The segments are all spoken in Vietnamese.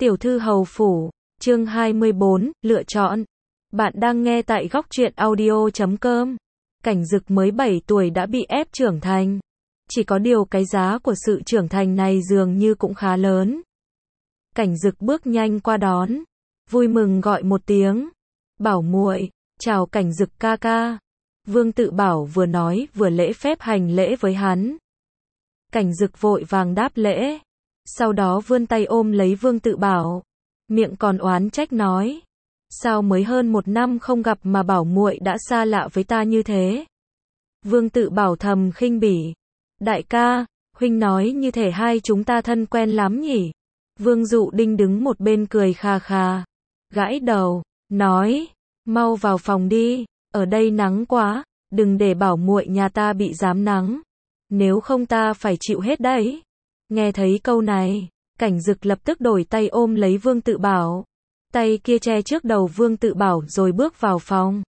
Tiểu thư hầu phủ, chương 24, lựa chọn. Bạn đang nghe tại góc truyện audio.com. Cảnh Dực mới 7 tuổi đã bị ép trưởng thành. Chỉ có điều cái giá của sự trưởng thành này dường như cũng khá lớn. Cảnh Dực bước nhanh qua đón, vui mừng gọi một tiếng. Bảo muội, chào Cảnh Dực ca ca. Vương Tự Bảo vừa nói vừa lễ phép hành lễ với hắn. Cảnh Dực vội vàng đáp lễ. Sau đó vươn tay ôm lấy Vương Tự Bảo, miệng còn oán trách nói: sao mới hơn 1 năm không gặp mà bảo muội đã xa lạ với ta như thế? Vương Tự Bảo thầm khinh bỉ: đại ca, huynh nói như thể hai chúng ta thân quen lắm nhỉ? Vương Dụ Đinh đứng một bên cười kha kha, gãi đầu, nói: mau vào phòng đi, ở đây nắng quá, đừng để bảo muội nhà ta bị rám nắng, nếu không ta phải chịu hết đấy. Nghe thấy câu này, Cảnh Dực lập tức đổi tay ôm lấy Vương Tự Bảo, tay kia che trước đầu Vương Tự Bảo rồi bước vào phòng.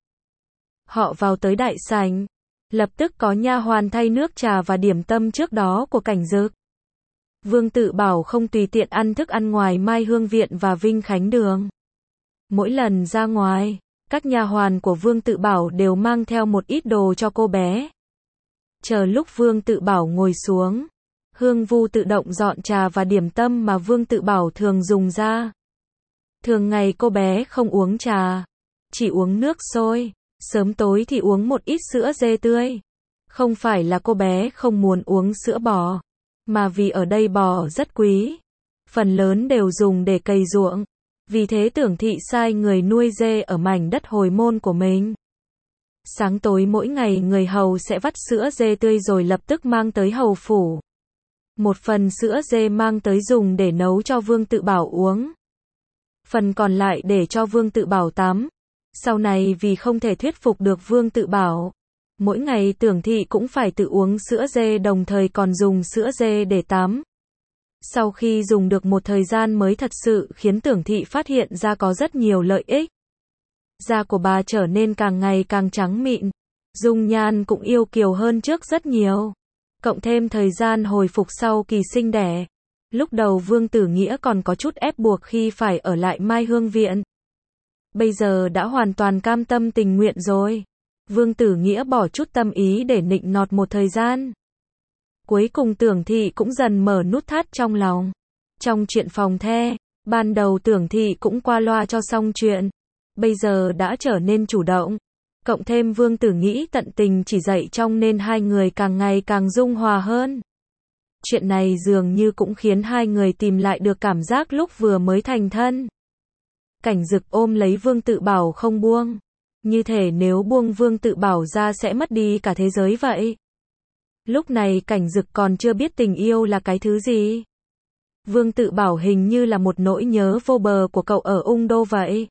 Họ vào tới đại sảnh, lập tức có nha hoàn thay nước trà và điểm tâm trước đó của Cảnh Dực. Vương Tự Bảo không tùy tiện ăn thức ăn ngoài Mai Hương Viện và Vinh Khánh Đường. Mỗi lần ra ngoài, các nha hoàn của Vương Tự Bảo đều mang theo một ít đồ cho cô bé. Chờ lúc Vương Tự Bảo ngồi xuống, Hương Vu tự động dọn trà và điểm tâm mà Vương Tự Bảo thường dùng ra. Thường ngày cô bé không uống trà, chỉ uống nước sôi, sớm tối thì uống một ít sữa dê tươi. Không phải là cô bé không muốn uống sữa bò, mà vì ở đây bò rất quý, phần lớn đều dùng để cày ruộng. Vì thế Tưởng Thị sai người nuôi dê ở mảnh đất hồi môn của mình. Sáng tối mỗi ngày người hầu sẽ vắt sữa dê tươi rồi lập tức mang tới hầu phủ. Một phần sữa dê mang tới dùng để nấu cho Vương Tự Bảo uống, phần còn lại để cho Vương Tự Bảo tắm. Sau này vì không thể thuyết phục được Vương Tự Bảo, mỗi ngày Tưởng Thị cũng phải tự uống sữa dê đồng thời còn dùng sữa dê để tắm. Sau khi dùng được một thời gian mới thật sự khiến Tưởng Thị phát hiện ra có rất nhiều lợi ích. Da của bà trở nên càng ngày càng trắng mịn, dung nhan cũng yêu kiều hơn trước rất nhiều. Cộng thêm thời gian hồi phục sau kỳ sinh đẻ. Lúc đầu Vương Tử Nghĩa còn có chút ép buộc khi phải ở lại Mai Hương Viện. Bây giờ đã hoàn toàn cam tâm tình nguyện rồi. Vương Tử Nghĩa bỏ chút tâm ý để nịnh nọt một thời gian. Cuối cùng Tưởng Thị cũng dần mở nút thắt trong lòng. Trong chuyện phòng the, ban đầu Tưởng Thị cũng qua loa cho xong chuyện. Bây giờ đã trở nên chủ động. Cộng thêm Vương Tử Nghĩ tận tình chỉ dạy trong nên hai người càng ngày càng dung hòa hơn. Chuyện này dường như cũng khiến hai người tìm lại được cảm giác lúc vừa mới thành thân. Cảnh Dực ôm lấy Vương Tự Bảo không buông. Như thể nếu buông Vương Tự Bảo ra sẽ mất đi cả thế giới vậy. Lúc này Cảnh Dực còn chưa biết tình yêu là cái thứ gì. Vương Tự Bảo hình như là một nỗi nhớ vô bờ của cậu ở Ung Đô vậy.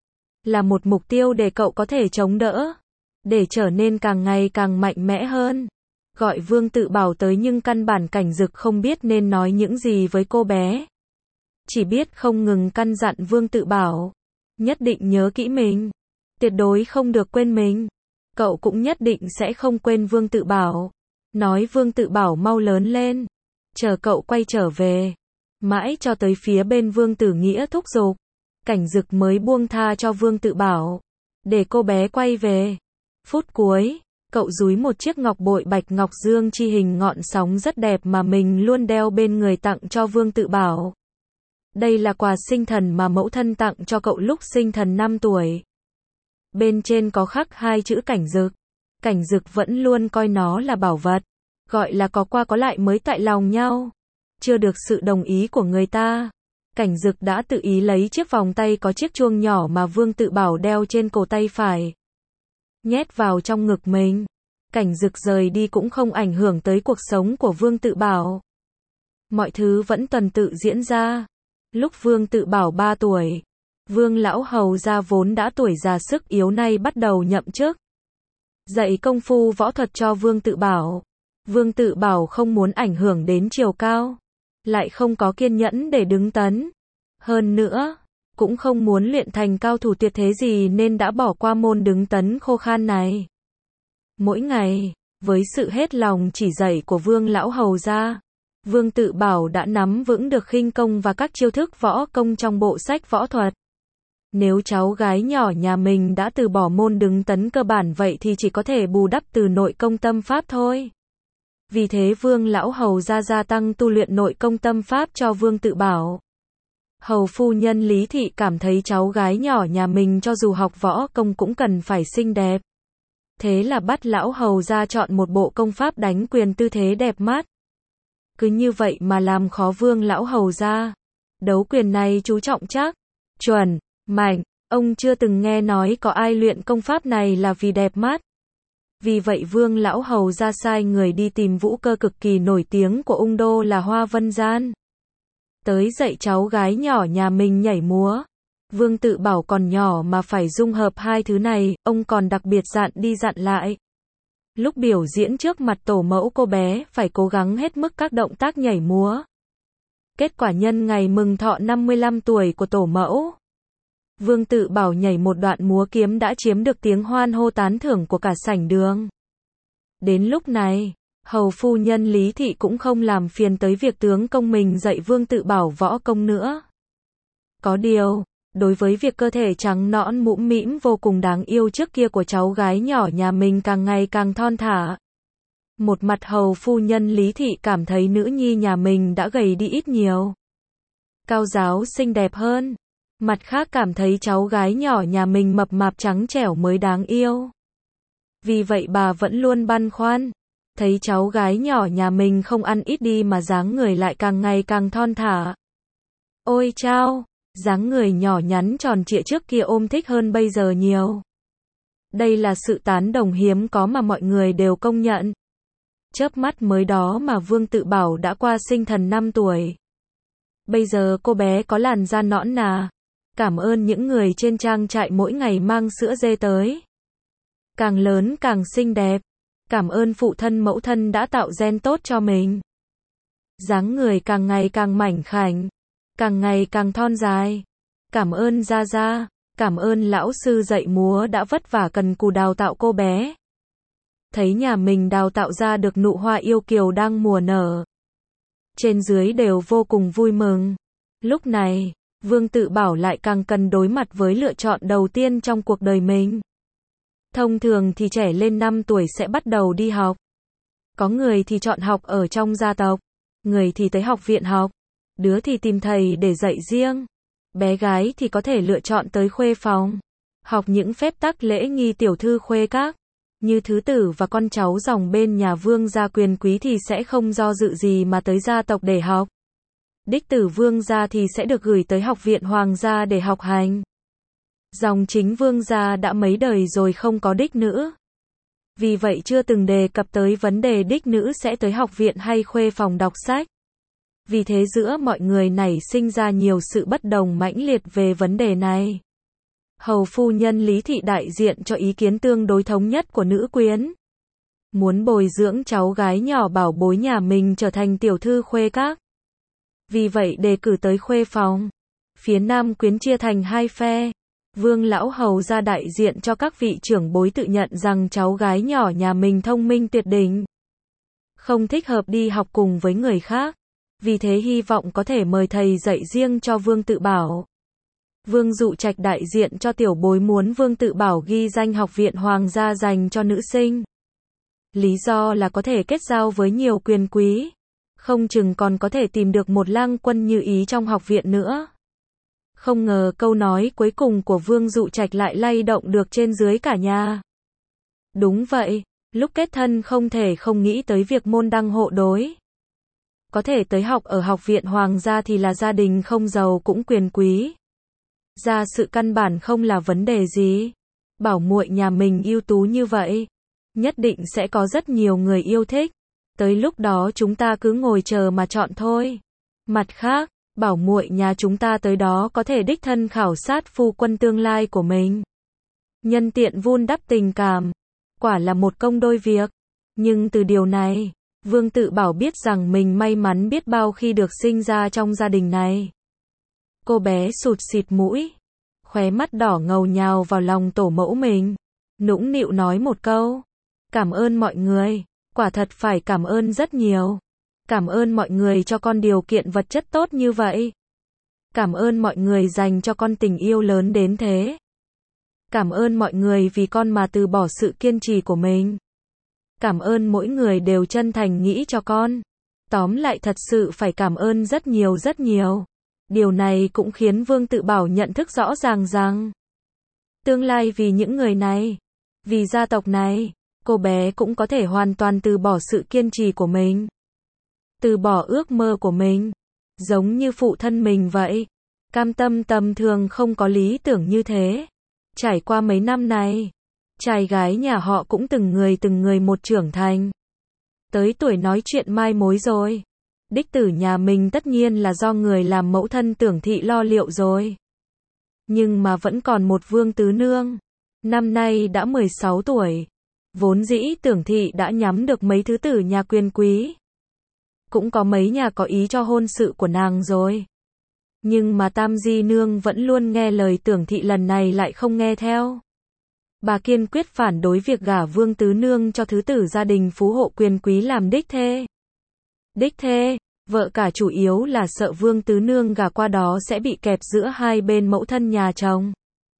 Là một mục tiêu để cậu có thể chống đỡ, để trở nên càng ngày càng mạnh mẽ hơn. Gọi Vương Tự Bảo tới nhưng căn bản Cảnh Dực không biết nên nói những gì với cô bé. Chỉ biết không ngừng căn dặn Vương Tự Bảo, nhất định nhớ kỹ mình, tuyệt đối không được quên mình. Cậu cũng nhất định sẽ không quên Vương Tự Bảo. Nói Vương Tự Bảo mau lớn lên, chờ cậu quay trở về. Mãi cho tới phía bên Vương Tử Nghĩa thúc giục, Cảnh Dực mới buông tha cho Vương Tự Bảo, để cô bé quay về. Phút cuối, cậu dúi một chiếc ngọc bội bạch ngọc dương chi hình ngọn sóng rất đẹp mà mình luôn đeo bên người tặng cho Vương Tự Bảo. Đây là quà sinh thần mà mẫu thân tặng cho cậu lúc sinh thần 5 tuổi. Bên trên có khắc 2 chữ Cảnh Dực. Cảnh Dực vẫn luôn coi nó là bảo vật, gọi là có qua có lại mới tại lòng nhau. Chưa được sự đồng ý của người ta, Cảnh Dực đã tự ý lấy chiếc vòng tay có chiếc chuông nhỏ mà Vương Tự Bảo đeo trên cổ tay phải, nhét vào trong ngực mình. Cảnh Dực rời đi cũng không ảnh hưởng tới cuộc sống của Vương Tự Bảo. Mọi thứ vẫn tuần tự diễn ra. Lúc Vương Tự Bảo 3 tuổi, Vương lão hầu gia vốn đã tuổi già sức yếu nay bắt đầu nhậm chức, dạy công phu võ thuật cho Vương Tự Bảo. Vương Tự Bảo không muốn ảnh hưởng đến chiều cao, lại không có kiên nhẫn để đứng tấn. Hơn nữa, cũng không muốn luyện thành cao thủ tuyệt thế gì nên đã bỏ qua môn đứng tấn khô khan này. Mỗi ngày, với sự hết lòng chỉ dạy của Vương lão hầu gia, Vương Tự Bảo đã nắm vững được khinh công và các chiêu thức võ công trong bộ sách võ thuật. Nếu cháu gái nhỏ nhà mình đã từ bỏ môn đứng tấn cơ bản vậy thì chỉ có thể bù đắp từ nội công tâm pháp thôi. Vì thế Vương lão hầu gia tăng tu luyện nội công tâm pháp cho Vương Tự Bảo. Hầu phu nhân Lý Thị cảm thấy cháu gái nhỏ nhà mình cho dù học võ công cũng cần phải xinh đẹp. Thế là bắt lão hầu ra chọn một bộ công pháp đánh quyền tư thế đẹp mắt. Cứ như vậy mà làm khó Vương lão hầu ra. Đấu quyền này chú trọng chắc, chuẩn, mạnh. Ông chưa từng nghe nói có ai luyện công pháp này là vì đẹp mắt. Vì vậy Vương lão hầu ra sai người đi tìm vũ cơ cực kỳ nổi tiếng của Ung Đô là Hoa Vân Gian. Tới dạy cháu gái nhỏ nhà mình nhảy múa. Vương Tự Bảo còn nhỏ mà phải dung hợp hai thứ này, ông còn đặc biệt dặn đi dặn lại. Lúc biểu diễn trước mặt tổ mẫu cô bé phải cố gắng hết mức các động tác nhảy múa. Kết quả nhân ngày mừng thọ 55 tuổi của tổ mẫu, Vương Tự Bảo nhảy một đoạn múa kiếm đã chiếm được tiếng hoan hô tán thưởng của cả sảnh đường. Đến lúc này, hầu phu nhân Lý Thị cũng không làm phiền tới việc tướng công mình dạy Vương Tự Bảo võ công nữa. Có điều, đối với việc cơ thể trắng nõn mũm mĩm vô cùng đáng yêu trước kia của cháu gái nhỏ nhà mình càng ngày càng thon thả. Một mặt hầu phu nhân Lý Thị cảm thấy nữ nhi nhà mình đã gầy đi ít nhiều, cao ráo xinh đẹp hơn. Mặt khác cảm thấy cháu gái nhỏ nhà mình mập mạp trắng trẻo mới đáng yêu. Vì vậy bà vẫn luôn băn khoăn. Thấy cháu gái nhỏ nhà mình không ăn ít đi mà dáng người lại càng ngày càng thon thả. Ôi chao, dáng người nhỏ nhắn tròn trịa trước kia ôm thích hơn bây giờ nhiều. Đây là sự tán đồng hiếm có mà mọi người đều công nhận. Chớp mắt mới đó mà Vương Tự Bảo đã qua sinh thần 5 tuổi. Bây giờ cô bé có làn da nõn nà. Cảm ơn những người trên trang trại mỗi ngày mang sữa dê tới. Càng lớn càng xinh đẹp. Cảm ơn phụ thân mẫu thân đã tạo gen tốt cho mình. Dáng người càng ngày càng mảnh khảnh, càng ngày càng thon dài. Cảm ơn Gia Gia, cảm ơn lão sư dạy múa đã vất vả cần cù đào tạo cô bé. Thấy nhà mình đào tạo ra được nụ hoa yêu kiều đang mùa nở. Trên dưới đều vô cùng vui mừng. Lúc này, Vương Tự Bảo lại càng cần đối mặt với lựa chọn đầu tiên trong cuộc đời mình. Thông thường thì trẻ lên 5 tuổi sẽ bắt đầu đi học. Có người thì chọn học ở trong gia tộc, người thì tới học viện học, đứa thì tìm thầy để dạy riêng. Bé gái thì có thể lựa chọn tới khuê phòng, học những phép tắc lễ nghi tiểu thư khuê các. Như thứ tử và con cháu dòng bên nhà Vương gia quyền quý thì sẽ không do dự gì mà tới gia tộc để học. Đích tử Vương gia thì sẽ được gửi tới học viện hoàng gia để học hành. Dòng chính Vương gia đã mấy đời rồi không có đích nữ. Vì vậy chưa từng đề cập tới vấn đề đích nữ sẽ tới học viện hay khuê phòng đọc sách. Vì thế giữa mọi người nảy sinh ra nhiều sự bất đồng mãnh liệt về vấn đề này. Hầu phu nhân Lý Thị đại diện cho ý kiến tương đối thống nhất của nữ quyến. Muốn bồi dưỡng cháu gái nhỏ bảo bối nhà mình trở thành tiểu thư khuê các. Vì vậy đề cử tới khuê phòng. Phía nam quyến chia thành hai phe. Vương lão hầu ra đại diện cho các vị trưởng bối tự nhận rằng cháu gái nhỏ nhà mình thông minh tuyệt đỉnh, không thích hợp đi học cùng với người khác. Vì thế hy vọng có thể mời thầy dạy riêng cho Vương Tự Bảo. Vương Dụ Trạch đại diện cho tiểu bối muốn Vương Tự Bảo ghi danh học viện hoàng gia dành cho nữ sinh. Lý do là có thể kết giao với nhiều quyền quý. Không chừng còn có thể tìm được một lang quân như ý trong học viện nữa. Không ngờ câu nói cuối cùng của Vương Dụ Trạch lại lay động được trên dưới cả nhà. Đúng vậy, lúc kết thân không thể không nghĩ tới việc môn đăng hộ đối. Có thể tới học ở học viện hoàng gia thì là gia đình không giàu cũng quyền quý. Gia sự căn bản không là vấn đề gì. Bảo muội nhà mình ưu tú như vậy, nhất định sẽ có rất nhiều người yêu thích. Tới lúc đó chúng ta cứ ngồi chờ mà chọn thôi. Mặt khác, bảo muội nhà chúng ta tới đó có thể đích thân khảo sát phu quân tương lai của mình. Nhân tiện vun đắp tình cảm. Quả là một công đôi việc. Nhưng từ điều này, Vương Tự Bảo biết rằng mình may mắn biết bao khi được sinh ra trong gia đình này. Cô bé sụt sịt mũi, khóe mắt đỏ ngầu nhào vào lòng tổ mẫu mình, nũng nịu nói một câu. Cảm ơn mọi người, quả thật phải cảm ơn rất nhiều. Cảm ơn mọi người cho con điều kiện vật chất tốt như vậy. Cảm ơn mọi người dành cho con tình yêu lớn đến thế. Cảm ơn mọi người vì con mà từ bỏ sự kiên trì của mình. Cảm ơn mỗi người đều chân thành nghĩ cho con. Tóm lại thật sự phải cảm ơn rất nhiều rất nhiều. Điều này cũng khiến Vương Tự Bảo nhận thức rõ ràng rằng tương lai vì những người này, vì gia tộc này, cô bé cũng có thể hoàn toàn từ bỏ sự kiên trì của mình. Từ bỏ ước mơ của mình. Giống như phụ thân mình vậy. Cam tâm tầm thường không có lý tưởng như thế. Trải qua mấy năm này, trai gái nhà họ cũng từng người một trưởng thành. Tới tuổi nói chuyện mai mối rồi. Đích tử nhà mình tất nhiên là do người làm mẫu thân Tưởng Thị lo liệu rồi. Nhưng mà vẫn còn một Vương Tứ Nương. Năm nay đã 16 tuổi. Vốn dĩ Tưởng Thị đã nhắm được mấy thứ tử nhà quyền quý. Cũng có mấy nhà có ý cho hôn sự của nàng rồi. Nhưng mà Tam Di Nương vẫn luôn nghe lời Tưởng Thị, lần này lại không nghe theo. Bà kiên quyết phản đối việc gả Vương Tứ Nương cho thứ tử gia đình phú hộ quyền quý làm đích thê. Đích thê, vợ cả chủ yếu là sợ Vương Tứ Nương gả qua đó sẽ bị kẹp giữa hai bên mẫu thân nhà chồng.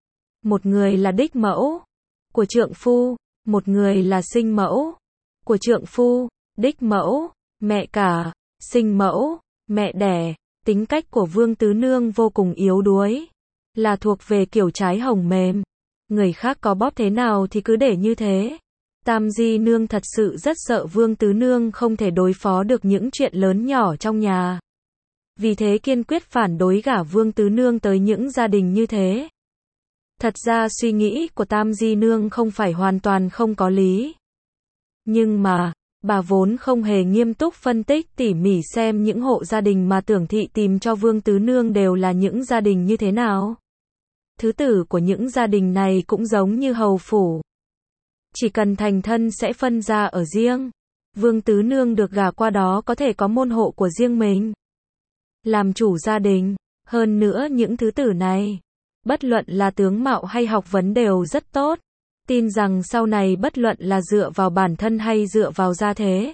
Một người là đích mẫu của trượng phu, một người là sinh mẫu của trượng phu. Đích mẫu, mẹ cả, sinh mẫu, mẹ đẻ. Tính cách của Vương Tứ Nương vô cùng yếu đuối, là thuộc về kiểu trái hồng mềm. Người khác có bóp thế nào thì cứ để như thế. Tam Di Nương thật sự rất sợ Vương Tứ Nương không thể đối phó được những chuyện lớn nhỏ trong nhà. Vì thế kiên quyết phản đối gả Vương Tứ Nương tới những gia đình như thế. Thật ra suy nghĩ của Tam Di Nương không phải hoàn toàn không có lý. Nhưng mà, bà vốn không hề nghiêm túc phân tích tỉ mỉ xem những hộ gia đình mà Tưởng Thị tìm cho Vương Tứ Nương đều là những gia đình như thế nào. Thứ tử của những gia đình này cũng giống như hầu phủ. Chỉ cần thành thân sẽ phân ra ở riêng. Vương Tứ Nương được gả qua đó có thể có môn hộ của riêng mình. Làm chủ gia đình. Hơn nữa những thứ tử này, bất luận là tướng mạo hay học vấn đều rất tốt. Tin rằng sau này bất luận là dựa vào bản thân hay dựa vào gia thế,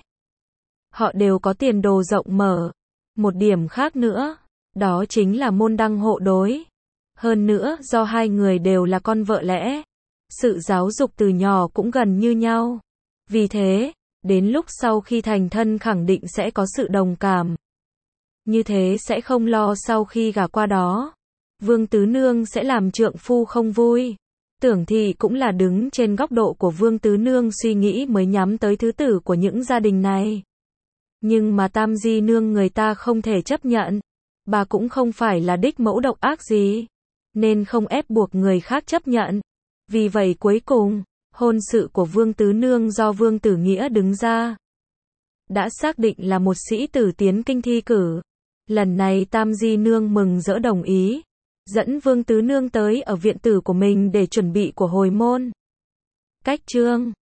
họ đều có tiền đồ rộng mở. Một điểm khác nữa, đó chính là môn đăng hộ đối. Hơn nữa do hai người đều là con vợ lẽ, sự giáo dục từ nhỏ cũng gần như nhau. Vì thế, đến lúc sau khi thành thân khẳng định sẽ có sự đồng cảm. Như thế sẽ không lo sau khi gả qua đó, Vương Tứ Nương sẽ làm trượng phu không vui. Tưởng Thị cũng là đứng trên góc độ của Vương Tứ Nương suy nghĩ mới nhắm tới thứ tử của những gia đình này. Nhưng mà Tam Di Nương người ta không thể chấp nhận. Bà cũng không phải là đích mẫu độc ác gì, nên không ép buộc người khác chấp nhận. Vì vậy cuối cùng, hôn sự của Vương Tứ Nương do Vương Tử Nghĩa đứng ra. Đã xác định là một sĩ tử tiến kinh thi cử. Lần này Tam Di Nương mừng rỡ đồng ý. Dẫn Vương Tứ Nương tới ở viện tử của mình để chuẩn bị của hồi môn. Cách chương